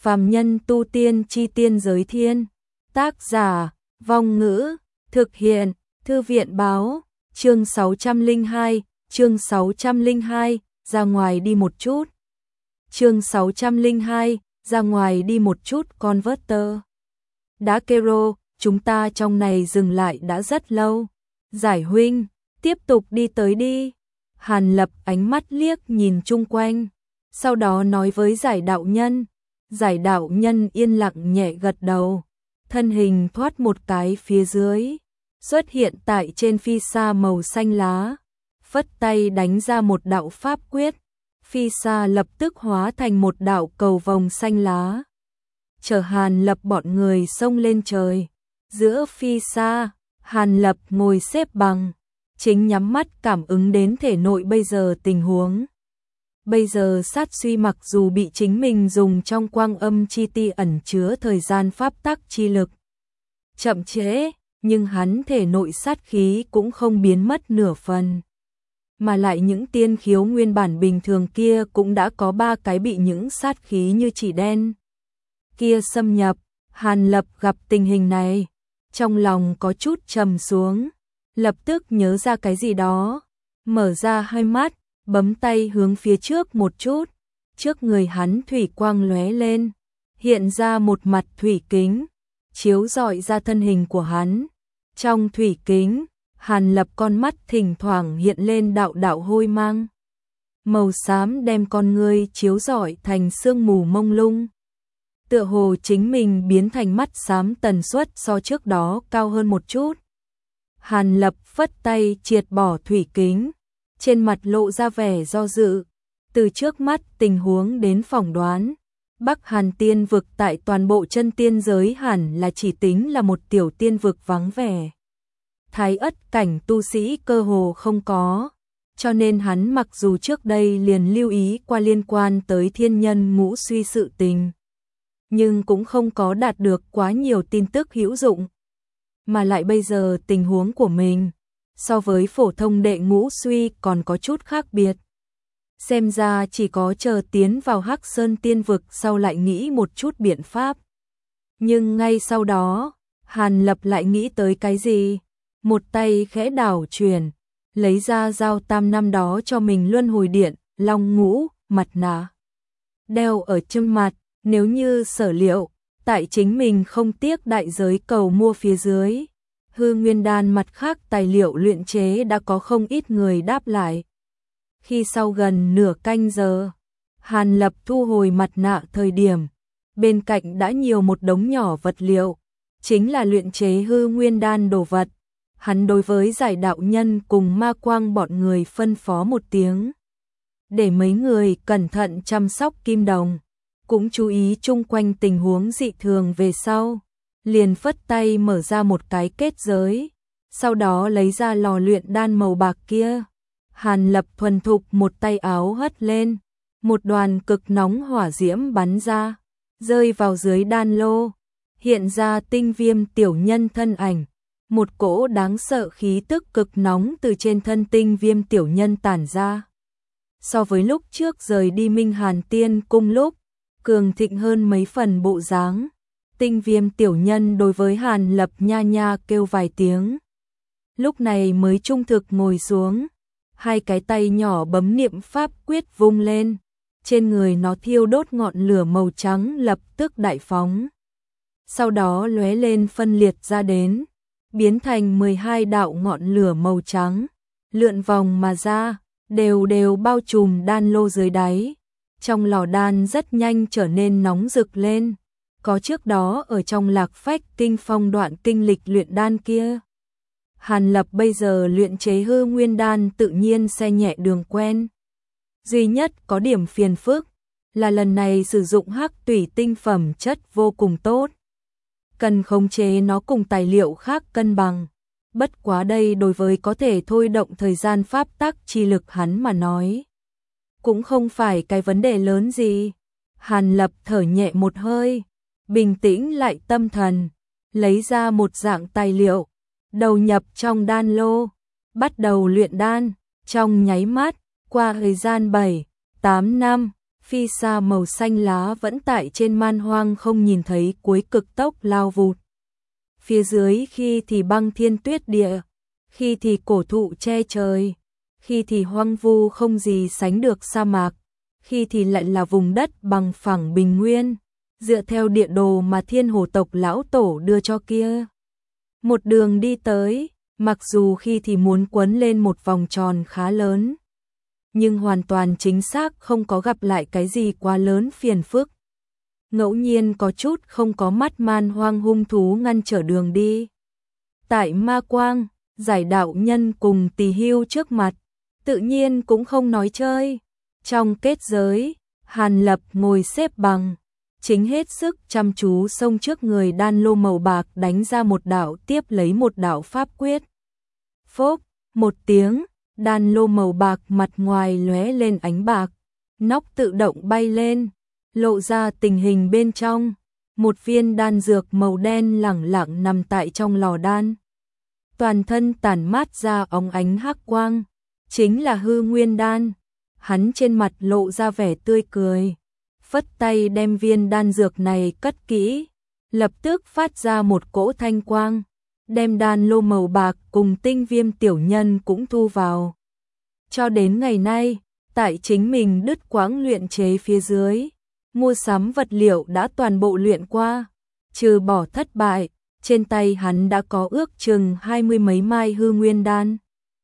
Phàm nhân tu tiên chi tiên giới thiên. Tác giả, Vong Ngữ, thực hiện, Thư viện báo, chương 602, ra ngoài đi một chút. Chương 602, ra ngoài đi một chút converter. Đã Kero, chúng ta trong này dừng lại đã rất lâu. Giải huynh, tiếp tục đi tới đi. Hàn Lập ánh mắt liếc nhìn chung quanh, sau đó nói với giải đạo nhân. Giải đạo nhân yên lặng nhẹ gật đầu, thân hình thoát một cái phía dưới, xuất hiện tại trên phi sa màu xanh lá, phất tay đánh ra một đạo pháp quyết, phi sa lập tức hóa thành một đạo cầu vồng xanh lá. Chờ Hàn Lập bọn người xông lên trời, giữa phi sa, Hàn Lập ngồi xếp bằng, chính nhắm mắt cảm ứng đến thể nội bây giờ tình huống. Bây giờ sát suy mặc dù bị chính mình dùng trong quang âm chi ti ẩn chứa thời gian pháp tắc chi lực chậm trễ, nhưng hắn thể nội sát khí cũng không biến mất nửa phần. Mà lại những tiên khiếu nguyên bản bình thường kia cũng đã có 3 cái bị những sát khí như chỉ đen kia xâm nhập. Hàn Lập gặp tình hình này, trong lòng có chút trầm xuống, lập tức nhớ ra cái gì đó, mở ra hai mắt, bấm tay hướng phía trước một chút, trước người hắn thủy quang lóe lên, hiện ra một mặt thủy kính, chiếu rọi ra thân hình của hắn. Trong thủy kính, Hàn Lập con mắt thỉnh thoảng hiện lên đạo đạo hôi mang màu xám, đem con ngươi chiếu rọi thành sương mù mông lung. Tựa hồ chính mình biến thành mắt xám tần suất so trước đó cao hơn một chút. Hàn Lập phất tay triệt bỏ thủy kính, trên mặt lộ ra vẻ do dự, từ trước mắt tình huống đến phỏng đoán. Bắc Hàn tiên vực tại toàn bộ chân tiên giới hẳn là chỉ tính là một tiểu tiên vực vắng vẻ. Thái ất cảnh tu sĩ cơ hồ không có, cho nên hắn mặc dù trước đây liền lưu ý qua liên quan tới thiên nhân ngũ suy sự tình, nhưng cũng không có đạt được quá nhiều tin tức hữu dụng. Mà lại bây giờ tình huống của mình so với phổ thông đệ ngũ suy còn có chút khác biệt. Xem ra chỉ có chờ tiến vào Hắc Sơn tiên vực sau lại nghĩ một chút biện pháp. Nhưng ngay sau đó, Hàn Lập lại nghĩ tới cái gì? Một tay khẽ đảo chuyển, lấy ra dao tam năm đó cho mình luân hồi điện, long ngũ, mặt nạ. Đeo ở chân mặt, nếu như sở liệu, tại chính mình không tiếc đại giới cầu mua phía dưới. Hư nguyên đan mặt khác tài liệu luyện chế đã có không ít người đáp lại. Khi sau gần nửa canh giờ, Hàn Lập thu hồi mặt nạ thời điểm, bên cạnh đã nhiều một đống nhỏ vật liệu, chính là luyện chế hư nguyên đan đồ vật. Hắn đối với giải đạo nhân cùng ma quang bọn người phân phó một tiếng, để mấy người cẩn thận chăm sóc kim đồng, cũng chú ý chung quanh tình huống dị thường về sau. Liền phất tay mở ra một cái kết giới, sau đó lấy ra lò luyện đan màu bạc kia. Hàn Lập thuần thục một tay áo hất lên, một đoàn cực nóng hỏa diễm bắn ra, rơi vào dưới đan lô, hiện ra tinh viêm tiểu nhân thân ảnh. Một cỗ đáng sợ khí tức cực nóng từ trên thân tinh viêm tiểu nhân tản ra. So với lúc trước rời đi Minh Hàn Tiên cung lúc, cường thịnh hơn mấy phần bộ dáng. Tinh viêm tiểu nhân đối với Hàn Lập nha nha kêu vài tiếng, lúc này mới trung thực ngồi xuống, hai cái tay nhỏ bấm niệm pháp quyết vung lên, trên người nó thiêu đốt ngọn lửa màu trắng lập tức đại phóng, sau đó lóe lên phân liệt ra đến, biến thành 12 đạo ngọn lửa màu trắng, lượn vòng mà ra, đều đều bao trùm đan lô dưới đáy. Trong lò đan rất nhanh trở nên nóng rực lên, có trước đó ở trong Lạc Phách Kinh Phong đoạn kinh lịch luyện đan kia. Hàn Lập bây giờ luyện chế hư nguyên đan tự nhiên xe nhẹ đường quen. Duy nhất có điểm phiền phức là lần này sử dụng hắc tủy tinh phẩm chất vô cùng tốt, cần khống chế nó cùng tài liệu khác cân bằng. Bất quá đây đối với có thể thôi động thời gian pháp tắc chi lực hắn mà nói, cũng không phải cái vấn đề lớn gì. Hàn Lập thở nhẹ một hơi, bình tĩnh lại tâm thần, lấy ra một dạng tài liệu, đầu nhập trong đan lô, bắt đầu luyện đan. Trong nháy mắt, qua thời gian 7-8 năm, Phi sa màu xanh lá vẫn tại trên man hoang không nhìn thấy cuối, cực tốc lao vụt. Phía dưới khi thì băng thiên tuyết địa, khi thì cổ thụ che trời, khi thì hoang vu không gì sánh được sa mạc, khi thì lại là vùng đất bằng phẳng bình nguyên, dựa theo địa đồ mà Thiên Hồ tộc lão tổ đưa cho kia. Một đường đi tới, mặc dù khi thì muốn quấn lên một vòng tròn khá lớn, nhưng hoàn toàn chính xác không có gặp lại cái gì quá lớn phiền phức. Ngẫu nhiên có chút không có mắt man hoang hung thú ngăn trở đường đi. Tại Ma Quang, Giải đạo nhân cùng Tỳ Hưu trước mặt, tự nhiên cũng không nói chơi. Trong kết giới, Hàn Lập ngồi xếp bằng, chính hết sức chăm chú xông trước người đan lô màu bạc đánh ra một đạo tiếp lấy một đạo pháp quyết. Phốc, một tiếng, đan lô màu bạc mặt ngoài lóe lên ánh bạc, nóc tự động bay lên, lộ ra tình hình bên trong. Một viên đan dược màu đen lẳng lặng nằm tại trong lò đan. Toàn thân tản mát ra óng ánh hắc quang, chính là hư nguyên đan. Hắn trên mặt lộ ra vẻ tươi cười, phất tay đem viên đan dược này cất kỹ, lập tức phát ra một cỗ thanh quang, đem đan lô màu bạc cùng tinh viêm tiểu nhân cũng thu vào. Cho đến ngày nay, tại chính mình đứt quãng luyện chế phía dưới, mua sắm vật liệu đã toàn bộ luyện qua, trừ bỏ thất bại, trên tay hắn đã có ước chừng 20 mấy mai hư nguyên đan.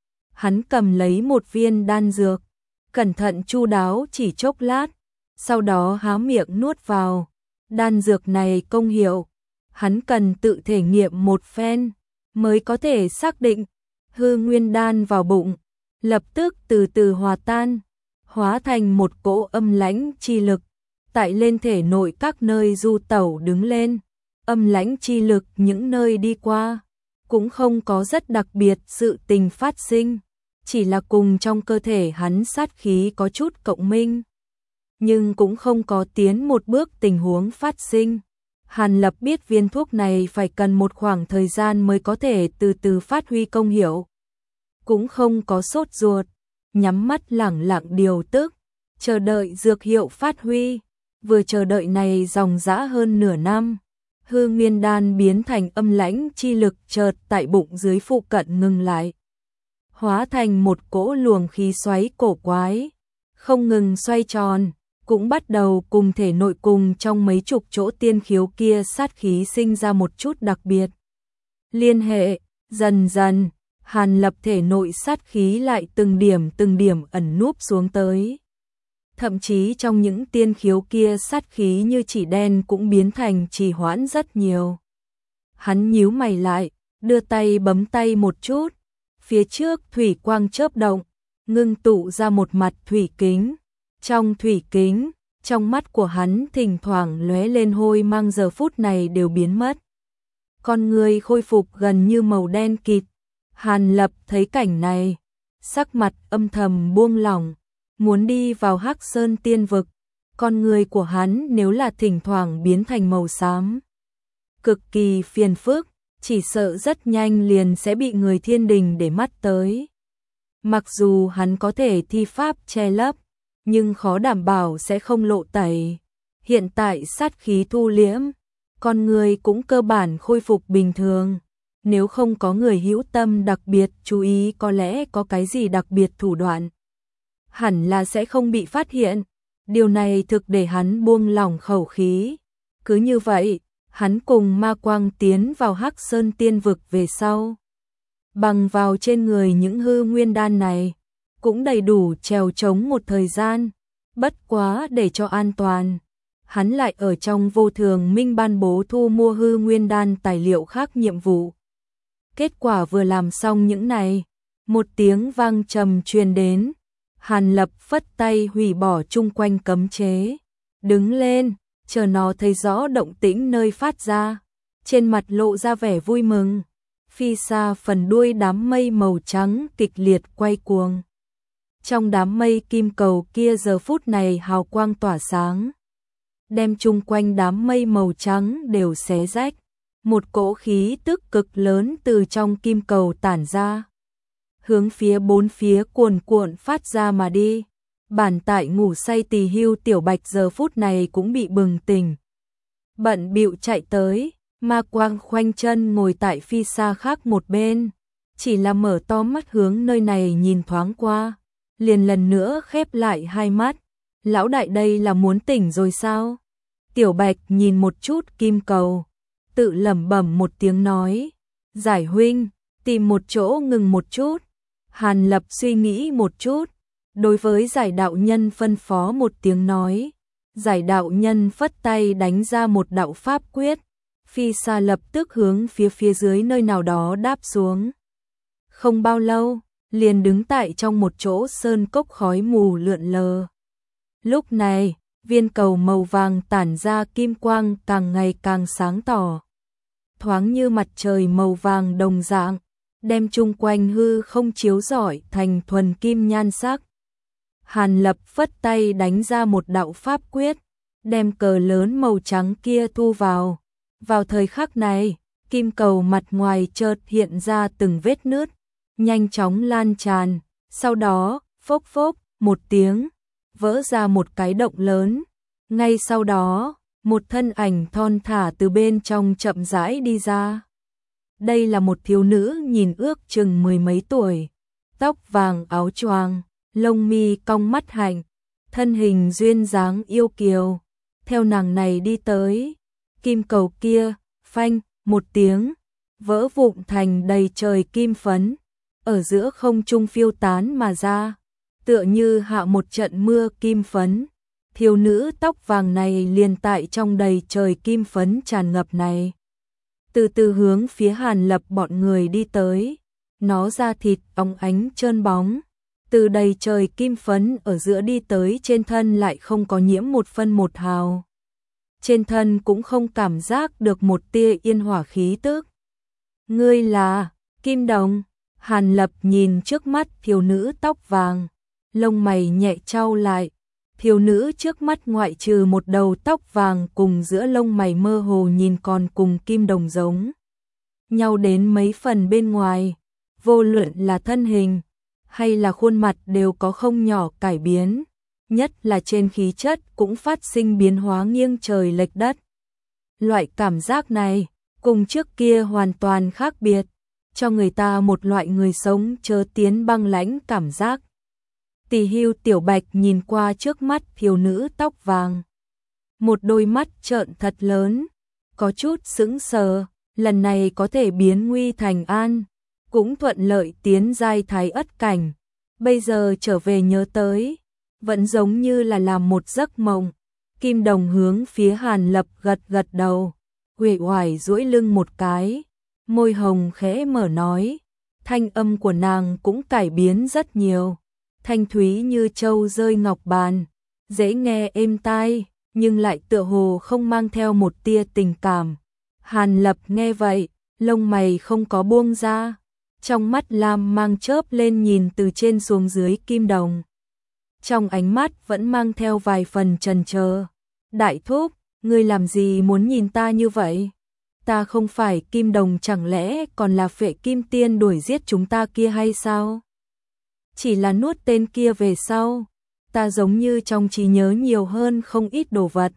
Hắn cầm lấy một viên đan dược, cẩn thận chu đáo chỉ chốc lát, sau đó há miệng nuốt vào. Đan dược này công hiệu, hắn cần tự thể nghiệm một phen mới có thể xác định. Hư nguyên đan vào bụng, lập tức từ từ hòa tan, hóa thành một cỗ âm lãnh chi lực, tại lên thể nội các nơi du tẩu đứng lên. Âm lãnh chi lực những nơi đi qua, cũng không có rất đặc biệt sự tình phát sinh, chỉ là cùng trong cơ thể hắn sát khí có chút cộng minh, nhưng cũng không có tiến một bước tình huống phát sinh. Hàn Lập biết viên thuốc này phải cần một khoảng thời gian mới có thể từ từ phát huy công hiệu, cũng không có sốt ruột, nhắm mắt lẳng lặng điều tức, chờ đợi dược hiệu phát huy. Vừa chờ đợi này dòng dã hơn nửa năm, hư nguyên đan biến thành âm lãnh chi lực chợt tại bụng dưới phụ cận ngừng lại, hóa thành một cỗ luồng khí xoáy cổ quái, không ngừng xoay tròn, cũng bắt đầu cùng thể nội cùng trong mấy chục chỗ tiên khiếu kia sát khí sinh ra một chút đặc biệt. Liên hệ, dần dần, Hàn Lập thể nội sát khí lại từng điểm ẩn núp xuống tới. Thậm chí trong những tiên khiếu kia sát khí như chỉ đen cũng biến thành trì hoãn rất nhiều. Hắn nhíu mày lại, đưa tay bấm tay một chút, phía trước thủy quang chớp động, ngưng tụ ra một mặt thủy kính. Trong thủy kính, trong mắt của hắn thỉnh thoảng lóe lên hôi mang giờ phút này đều biến mất. Con người khôi phục gần như màu đen kịt. Hàn Lập thấy cảnh này, sắc mặt âm thầm buông lỏng, muốn đi vào Hắc Sơn Tiên Vực. Con người của hắn nếu là thỉnh thoảng biến thành màu xám, cực kỳ phiền phức, chỉ sợ rất nhanh liền sẽ bị người thiên đình để mắt tới. Mặc dù hắn có thể thi pháp che lấp, nhưng khó đảm bảo sẽ không lộ tẩy. Hiện tại sát khí thu liễm, con người cũng cơ bản khôi phục bình thường. Nếu không có người hữu tâm đặc biệt chú ý, có lẽ có cái gì đặc biệt thủ đoạn, hẳn là sẽ không bị phát hiện. Điều này thực để hắn buông lỏng khẩu khí. Cứ như vậy, hắn cùng Ma Quang tiến vào Hắc Sơn Tiên Vực về sau. Bằng vào trên người những hư nguyên đan này, cũng đầy đủ trèo trống một thời gian. Bất quá để cho an toàn, hắn lại ở trong Vô Thường Minh ban bố thu mua hư nguyên đan tài liệu khác nhiệm vụ. Kết quả vừa làm xong những này, một tiếng vang trầm truyền đến. Hàn Lập phất tay hủy bỏ chung quanh cấm chế, đứng lên, chờ nó thấy rõ động tĩnh nơi phát ra, trên mặt lộ ra vẻ vui mừng. Phi xa phần đuôi đám mây màu trắng kịch liệt quay cuồng. Trong đám mây kim cầu kia giờ phút này hào quang tỏa sáng, đem chung quanh đám mây màu trắng đều xé rách. Một cỗ khí tức cực lớn từ trong kim cầu tản ra, hướng phía bốn phía cuồn cuộn phát ra mà đi. Bản tại ngủ say tỳ hưu Tiểu Bạch giờ phút này cũng bị bừng tỉnh. Bận bịu chạy tới, Ma Quang khoanh chân ngồi tại phi xa khác một bên, chỉ là mở to mắt hướng nơi này nhìn thoáng qua, liền lần nữa khép lại hai mắt. Lão đại đây là muốn tỉnh rồi sao? Tiểu Bạch nhìn một chút kim cầu, tự lẩm bẩm một tiếng nói, Giải huynh, tìm một chỗ ngừng một chút. Hàn Lập suy nghĩ một chút, đối với Giải đạo nhân phân phó một tiếng nói. Giải đạo nhân phất tay đánh ra một đạo pháp quyết, phi xa lập tức hướng phía dưới nơi nào đó đáp xuống. Không bao lâu, liền đứng tại trong một chỗ sơn cốc khói mù lượn lờ. Lúc này, viên cầu màu vàng tản ra kim quang càng ngày càng sáng tỏ, thoáng như mặt trời màu vàng đồng dạng, đem chung quanh hư không chiếu rọi thành thuần kim nhan sắc. Hàn Lập phất tay đánh ra một đạo pháp quyết, đem cờ lớn màu trắng kia thu vào. Vào thời khắc này, kim cầu mặt ngoài chợt hiện ra từng vết nứt, nhanh chóng lan tràn, sau đó, phốc phốc, một tiếng, vỡ ra một cái động lớn. Ngay sau đó, một thân ảnh thon thả từ bên trong chậm rãi đi ra. Đây là một thiếu nữ nhìn ước chừng mười mấy tuổi, tóc vàng áo choàng, lông mi cong mắt hạnh, thân hình duyên dáng yêu kiều. Theo nàng này đi tới, kim cầu kia, phanh, một tiếng, vỡ vụn thành đầy trời kim phấn, ở giữa không trung phiêu tán mà ra, tựa như hạ một trận mưa kim phấn. Thiếu nữ tóc vàng này liền tại trong đầy trời kim phấn tràn ngập này, từ từ hướng phía Hàn Lập bọn người đi tới. Nó da thịt óng ánh trơn bóng, từ đầy trời kim phấn ở giữa đi tới trên thân lại không có nhiễm một phân một hào. Trên thân cũng không cảm giác được một tia yên hỏa khí tức. Ngươi là Kim Đồng? Hàn Lập nhìn trước mắt thiếu nữ tóc vàng, lông mày nhẹ chau lại. Thiếu nữ trước mắt ngoại trừ một đầu tóc vàng cùng giữa lông mày mơ hồ nhìn còn cùng Kim Đồng giống nhau đến mấy phần bên ngoài, vô luận là thân hình hay là khuôn mặt đều có không nhỏ cải biến, nhất là trên khí chất cũng phát sinh biến hóa nghiêng trời lệch đất. Loại cảm giác này cùng trước kia hoàn toàn khác biệt, cho người ta một loại người sống chớ tiến băng lãnh cảm giác. Tỳ hưu Tiểu Bạch nhìn qua trước mắt thiếu nữ tóc vàng, một đôi mắt trợn thật lớn, có chút sững sờ, lần này có thể biến nguy thành an, cũng thuận lợi tiến giai thái ất cảnh, bây giờ trở về nhớ tới, vẫn giống như là làm một giấc mộng. Kim Đồng hướng phía Hàn Lập gật gật đầu, uể oải duỗi lưng một cái, môi hồng khẽ mở nói, thanh âm của nàng cũng cải biến rất nhiều, thanh thúy như châu rơi ngọc bàn, dễ nghe êm tai, nhưng lại tựa hồ không mang theo một tia tình cảm. Hàn Lập nghe vậy, lông mày không có buông ra, trong mắt lam mang chớp lên nhìn từ trên xuống dưới Kim Đồng. Trong ánh mắt vẫn mang theo vài phần chần chờ. Đại thúc, ngươi làm gì muốn nhìn ta như vậy? Ta không phải Kim Đồng, chẳng lẽ còn là Phệ Kim Tiên đuổi giết chúng ta kia hay sao? Chỉ là nuốt tên kia về sau, ta giống như trong trí nhớ nhiều hơn không ít đồ vật.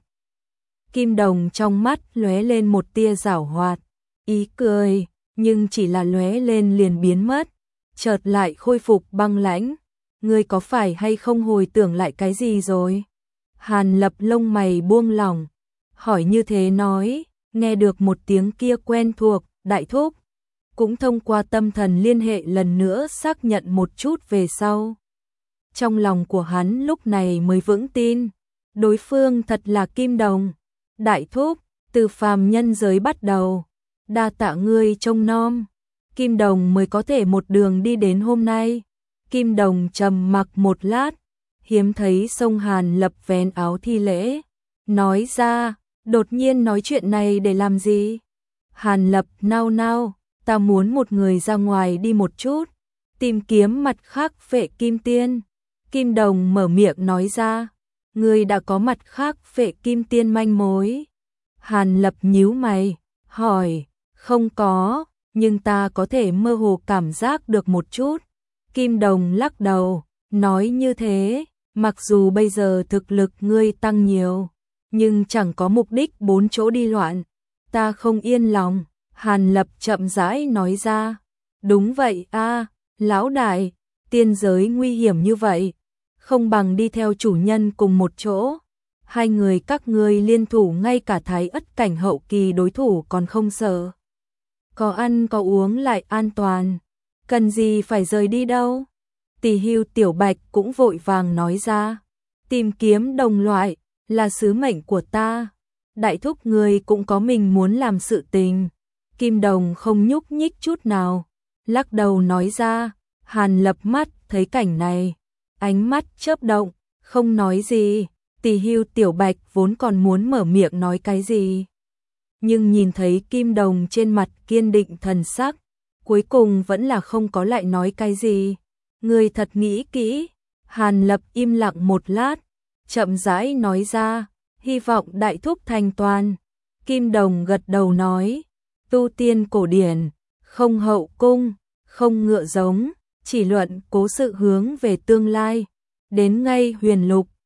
Kim Đồng trong mắt lóe lên một tia giảo hoạt, ý cười, nhưng chỉ là lóe lên liền biến mất, chợt lại khôi phục băng lãnh. Ngươi có phải hay không hồi tưởng lại cái gì rồi? Hàn Lập lông mày buông lỏng, hỏi như thế nói, nghe được một tiếng kia quen thuộc, đại thúc. Cũng thông qua tâm thần liên hệ lần nữa xác nhận một chút về sau. Trong lòng của hắn lúc này mới vững tin, đối phương thật là Kim Đồng. Đại thúc, từ phàm nhân giới bắt đầu, đa tạ ngươi trông nom, Kim Đồng mới có thể một đường đi đến hôm nay. Kim Đồng trầm mặc một lát, hiếm thấy xông Hàn Lập vén áo thi lễ, nói ra, đột nhiên nói chuyện này để làm gì? Hàn Lập nao nao, ta muốn một người ra ngoài đi một chút, tìm kiếm mặt khác Phệ Kim Tiên. Kim Đồng mở miệng nói ra, ngươi đã có mặt khác Phệ Kim Tiên manh mối? Hàn Lập nhíu mày, hỏi, không có, nhưng ta có thể mơ hồ cảm giác được một chút. Kim Đồng lắc đầu, nói như thế, Mặc dù bây giờ thực lực ngươi tăng nhiều, nhưng chẳng có mục đích bốn chỗ đi loạn, ta không yên lòng. Hàn Lập chậm rãi nói ra. Đúng vậy a, lão đại, tiên giới nguy hiểm như vậy, không bằng đi theo chủ nhân cùng một chỗ. Hai người các ngươi liên thủ ngay cả thái ất cảnh hậu kỳ đối thủ còn không sợ. Có ăn có uống lại an toàn, cần gì phải rời đi đâu. Tỷ Hưu Tiểu Bạch cũng vội vàng nói ra. Tìm kiếm đồng loại là sứ mệnh của ta. Đại thúc người cũng có mình muốn làm sự tình. Kim Đồng không nhúc nhích chút nào, lắc đầu nói ra. Hàn Lập mắt thấy cảnh này, ánh mắt chớp động, không nói gì. Tỷ Hưu Tiểu Bạch vốn còn muốn mở miệng nói cái gì, nhưng nhìn thấy Kim Đồng trên mặt kiên định thần sắc, cuối cùng vẫn là không có lại nói cái gì. Ngươi thật nghĩ kỹ. Hàn Lập im lặng một lát, chậm rãi nói ra. Hy vọng đại thúc thành toàn. Kim Đồng gật đầu nói. Tu tiên cổ điển, không hậu cung, không ngựa giống, chỉ luận cố sự hướng về tương lai. Đến ngay huyền lục,